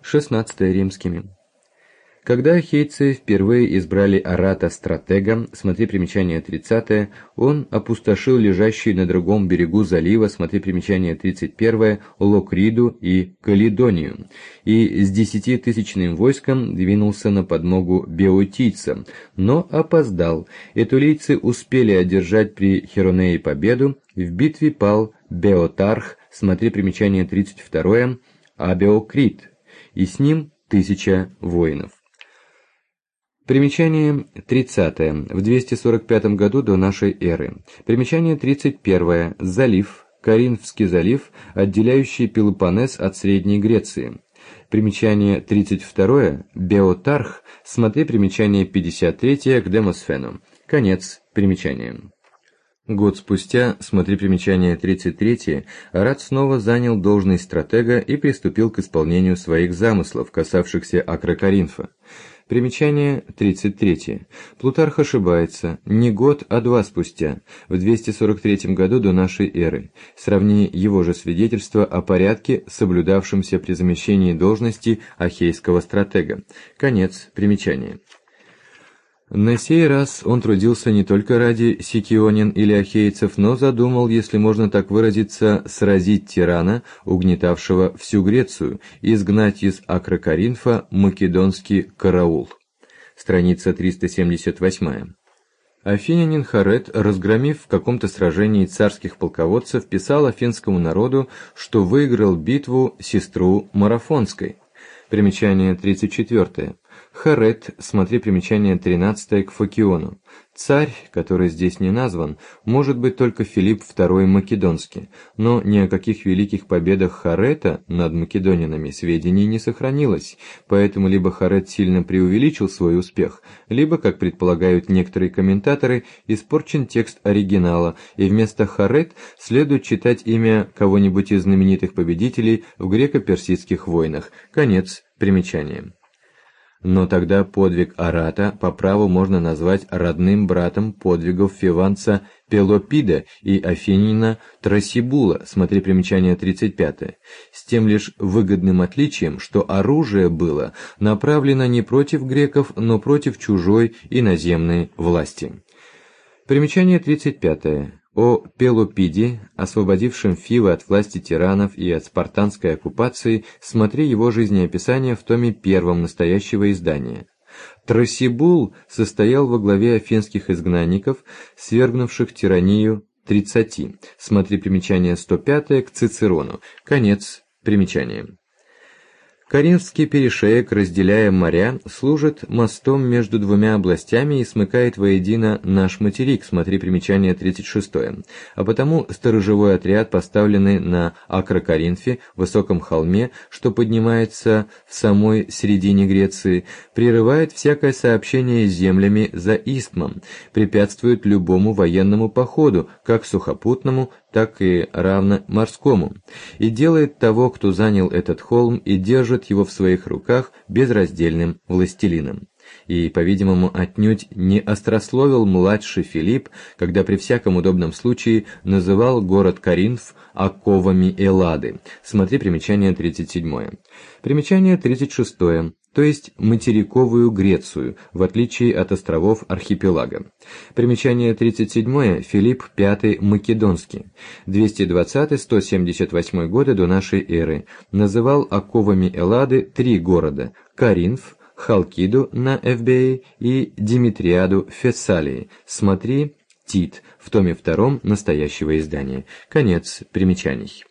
XVI римскими. Когда ахейцы впервые избрали Арата стратегом, смотри примечание 30, он опустошил лежащие на другом берегу залива, смотри примечание 31, Локриду и Каледонию, и с 10-тысячным войском двинулся на подмогу беотийцам, но опоздал. Этулийцы успели одержать при Херонее победу, в битве пал Беотарх, смотри примечание 32, Абеокрит, и с ним 1000 воинов. Примечание 30. В 245 году до нашей эры. Примечание 31. Залив, Коринфский залив, отделяющий Пелопоннес от Средней Греции. Примечание 32. Беотарх, смотри примечание 53 к Демосфену. Конец примечания. Год спустя, смотри примечание 33, Арат снова занял должность стратега и приступил к исполнению своих замыслов, касавшихся Акрокоринфа. Примечание 33. Плутарх ошибается. Не год, а 2 спустя, в 243 году до нашей эры. Сравни его же свидетельство о порядке, соблюдавшемся при замещении должности ахейского стратега. Конец примечания. На сей раз он трудился не только ради сикионин или ахейцев, но задумал, если можно так выразиться, сразить тирана, угнетавшего всю Грецию, и изгнать из Акрокоринфа македонский караул. Страница 378. Афинянин Харет, разгромив в каком-то сражении царских полководцев, писал афинскому народу, что выиграл битву сестру Марафонской. Примечание 34. Харет, смотри примечание 13 к Фокиону. Царь, который здесь не назван, может быть только Филипп II Македонский, но ни о каких великих победах Харета над македонянами сведений не сохранилось, поэтому либо Харет сильно преувеличил свой успех, либо, как предполагают некоторые комментаторы, испорчен текст оригинала, и вместо Харет следует читать имя кого-нибудь из знаменитых победителей в греко-персидских войнах. Конец примечания. Но тогда подвиг Арата по праву можно назвать родным братом подвигов фиванца Пелопида и афинина Трасибула, смотри примечание 35, с тем лишь выгодным отличием, что оружие было направлено не против греков, но против чужой иноземной власти. Примечание 35. О Пелопиде, освободившем Фивы от власти тиранов и от спартанской оккупации, смотри его жизнеописание в томе 1 настоящего издания. Трасибул состоял во главе афинских изгнанников, свергнувших тиранию 30. Смотри примечание 105 к Цицерону. Конец примечания. Коринфский перешеек, разделяя моря, служит мостом между двумя областями и смыкает воедино наш материк, смотри примечание 36, а потому сторожевой отряд, поставленный на Акрокоринфе, высоком холме, что поднимается в самой середине Греции, прерывает всякое сообщение с землями за Истмом, препятствует любому военному походу, как сухопутному, так и равно морскому, и делает того, кто занял этот холм, и держит его в своих руках безраздельным властелином. И, по-видимому, отнюдь не острословил младший Филипп, когда при всяком удобном случае называл город Коринф оковами Эллады. Смотри примечание 37. Примечание 36. То есть материковую Грецию, в отличие от островов архипелага. Примечание 37. Филипп V Македонский. 220-178 годы до нашей эры. Называл оковами Эллады 3 города – Коринф, Халкиду на Эвбее и Димитриаду в Фессалии. Смотри Тит в томе 2 настоящего издания. Конец примечаний.